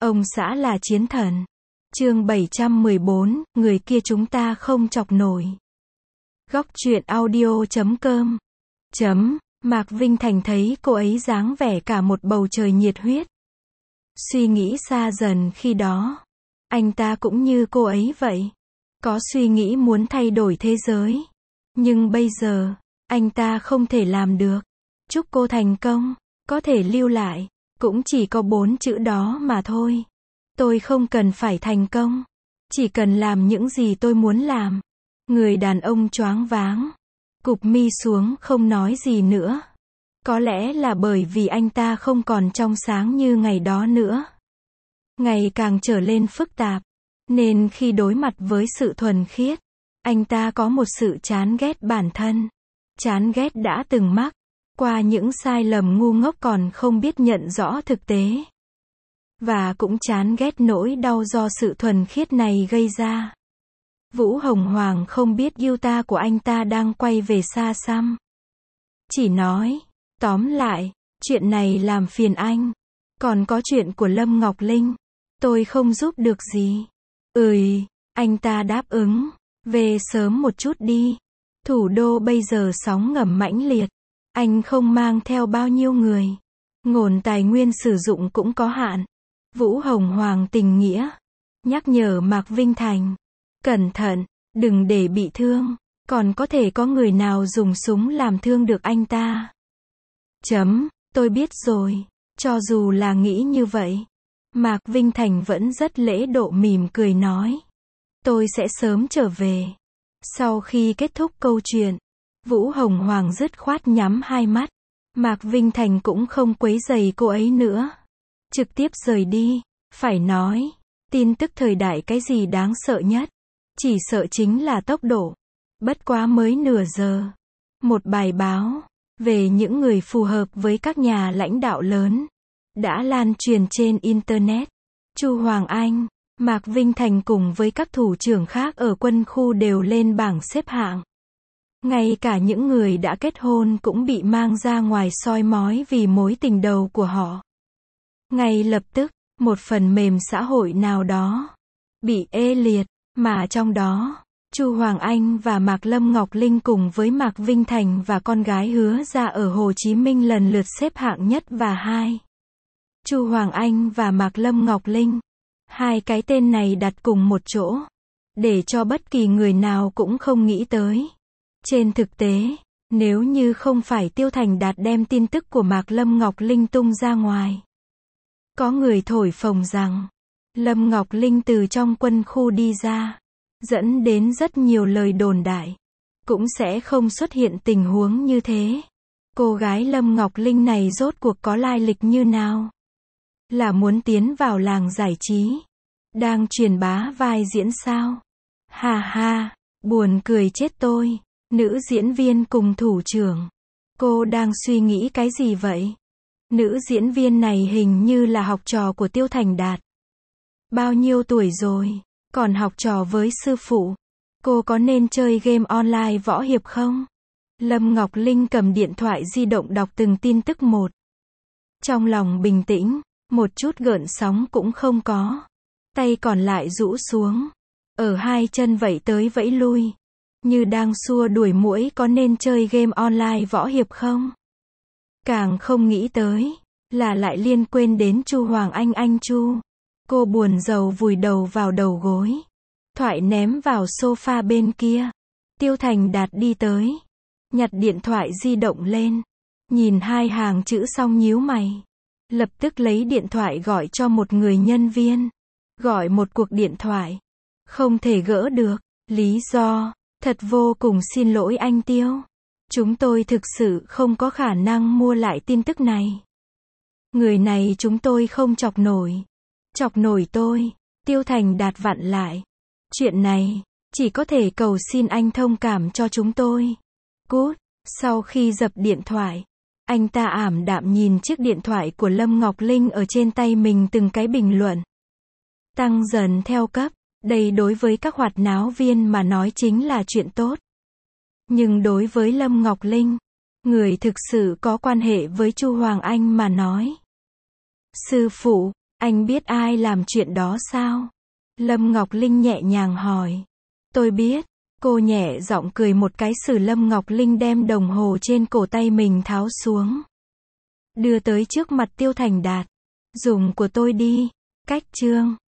Ông xã là chiến thần. Chương 714, người kia chúng ta không chọc nổi. Góc truyện audio.com. Mạc Vinh Thành thấy cô ấy dáng vẻ cả một bầu trời nhiệt huyết. Suy nghĩ xa dần khi đó. Anh ta cũng như cô ấy vậy. Có suy nghĩ muốn thay đổi thế giới. Nhưng bây giờ, anh ta không thể làm được. Chúc cô thành công. Có thể lưu lại. Cũng chỉ có 4 chữ đó mà thôi. Tôi không cần phải thành công. Chỉ cần làm những gì tôi muốn làm. Người đàn ông choáng váng. Cụp mi xuống không nói gì nữa. Có lẽ là bởi vì anh ta không còn trong sáng như ngày đó nữa. Ngày càng trở lên phức tạp. Nên khi đối mặt với sự thuần khiết, anh ta có một sự chán ghét bản thân. Chán ghét đã từng mắc qua những sai lầm ngu ngốc còn không biết nhận rõ thực tế. Và cũng chán ghét nỗi đau do sự thuần khiết này gây ra. Vũ Hồng Hoàng không biết Yuta của anh ta đang quay về xa xăm. Chỉ nói, tóm lại, chuyện này làm phiền anh. Còn có chuyện của Lâm Ngọc Linh, tôi không giúp được gì. Anh ta đáp ứng. Về sớm một chút đi. Thủ đô bây giờ sóng ngầm mãnh liệt. Anh không mang theo bao nhiêu người. Nguồn tài nguyên sử dụng cũng có hạn. Vũ Hồng Hoàng tình nghĩa. Nhắc nhở Mạc Vinh Thành. Cẩn thận, đừng để bị thương. Còn có thể có người nào dùng súng làm thương được anh ta. Tôi biết rồi. Cho dù là nghĩ như vậy. Mạc Vinh Thành vẫn rất lễ độ mỉm cười nói. Tôi sẽ sớm trở về. Sau khi kết thúc câu chuyện, Vũ Hồng Hoàng dứt khoát nhắm hai mắt. Mạc Vinh Thành cũng không quấy rầy cô ấy nữa. Trực tiếp rời đi. Phải nói, tin tức thời đại cái gì đáng sợ nhất? Chỉ sợ chính là tốc độ. Bất quá mới nửa giờ. Một bài báo về những người phù hợp với các nhà lãnh đạo lớn đã lan truyền trên Internet. Chu Hoàng Anh, Mạc Vinh Thành cùng với các thủ trưởng khác ở quân khu đều lên bảng xếp hạng. Ngay cả những người đã kết hôn cũng bị mang ra ngoài soi mói vì mối tình đầu của họ. Ngay lập tức, một phần mềm xã hội nào đó bị ê liệt, mà trong đó, Chu Hoàng Anh và Mạc Lâm Ngọc Linh cùng với Mạc Vinh Thành và con gái Hứa Ra ở Hồ Chí Minh lần lượt xếp hạng nhất và 2. Chu Hoàng Anh và Mạc Lâm Ngọc Linh. Hai cái tên này đặt cùng một chỗ. Để cho bất kỳ người nào cũng không nghĩ tới. Trên thực tế, nếu như không phải Tiêu Thành Đạt đem tin tức của Mạc Lâm Ngọc Linh tung ra ngoài. Có người thổi phồng rằng, Lâm Ngọc Linh từ trong quân khu đi ra, dẫn đến rất nhiều lời đồn đại. Cũng sẽ không xuất hiện tình huống như thế. Cô gái Lâm Ngọc Linh này rốt cuộc có lai lịch như nào? Là muốn tiến vào làng giải trí? Đang truyền bá vai diễn sao? Ha ha, buồn cười chết tôi. Nữ diễn viên cùng thủ trưởng. Cô đang suy nghĩ cái gì vậy? Nữ diễn viên này hình như là học trò của Tiêu Thành Đạt. Bao nhiêu tuổi rồi? Còn học trò với sư phụ. Cô có nên chơi game online võ hiệp không? Lâm Ngọc Linh cầm điện thoại di động đọc từng tin tức một. Trong lòng bình tĩnh, một chút gợn sóng cũng không có. Tay còn lại rũ xuống. Ở hai chân vẫy tới vẫy lui. Như đang xua đuổi muỗi. Có nên chơi game online võ hiệp không? Càng không nghĩ tới là lại liên quan đến Chu Hoàng Anh Chu. Cô buồn rầu vùi đầu vào đầu gối. Thoại ném vào sofa bên kia. Tiêu Thành Đạt đi tới. Nhặt điện thoại di động lên. Nhìn hai hàng chữ xong nhíu mày. Lập tức lấy điện thoại gọi cho một người nhân viên. Gọi một cuộc điện thoại. Không thể gỡ được. Lý do, thật vô cùng xin lỗi anh Tiêu. Chúng tôi thực sự không có khả năng mua lại tin tức này. Người này chúng tôi không chọc nổi. Chọc nổi tôi. Tiêu Thành Đạt vặn lại. Chuyện này, chỉ có thể cầu xin anh thông cảm cho chúng tôi. Cút. Sau khi dập điện thoại, anh ta ảm đạm nhìn chiếc điện thoại của Lâm Ngọc Linh ở trên tay mình từng cái bình luận. Tăng dần theo cấp. Đây đối với các hoạt náo viên mà nói chính là chuyện tốt. Nhưng đối với Lâm Ngọc Linh, người thực sự có quan hệ với Chu Hoàng Anh mà nói. Sư phụ, Anh biết ai làm chuyện đó sao? Lâm Ngọc Linh nhẹ nhàng hỏi. Tôi biết. Cô nhẹ giọng cười một cái xử Lâm Ngọc Linh đem đồng hồ trên cổ tay mình tháo xuống. Đưa tới trước mặt Tiêu Thành Đạt. Dùng của tôi đi. Cách chương.